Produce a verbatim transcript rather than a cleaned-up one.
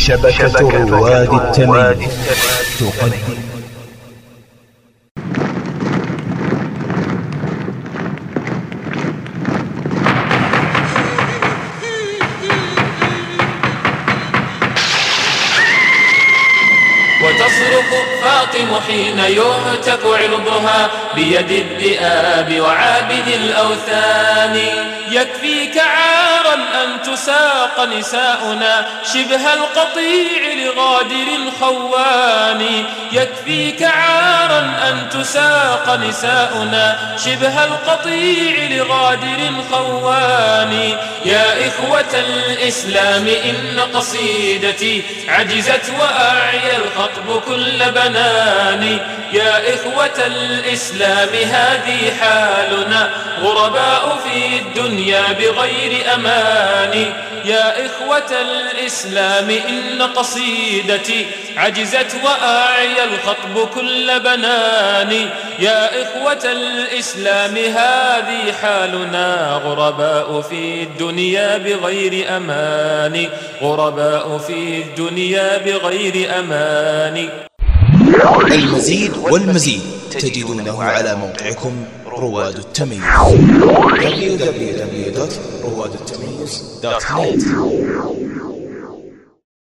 شبكة رواد التمييز تقدم. وتصرخ فاطم حين يهتك عرضها بيد الذئاب وعابد الأوثان. يكفيك عارا أن تساق نساؤنا شبه القطيع لغادر خوان. يكفيك عارا أن تساق نساؤنا شبه القطيع لغادر خوان. يا إخوة الإسلام إن قصيدتي عجزت وأعيا الخطب كل بنان. يا إخوة الإسلام هذه حالنا غرباء في الدنيا بغير أمان. يا إخوة الإسلام إن قصيدتي عجزت وأعيا الخطب كل بنان. يا إخوة الإسلام هذه حالنا غرباء في الدنيا بغير أمان. غرباء في الدنيا بغير أمان. المزيد والمزيد تجدونه على موقعكم رواد التمييز دبليو دبليو دبليو دوت رواد التمييز دوت نت.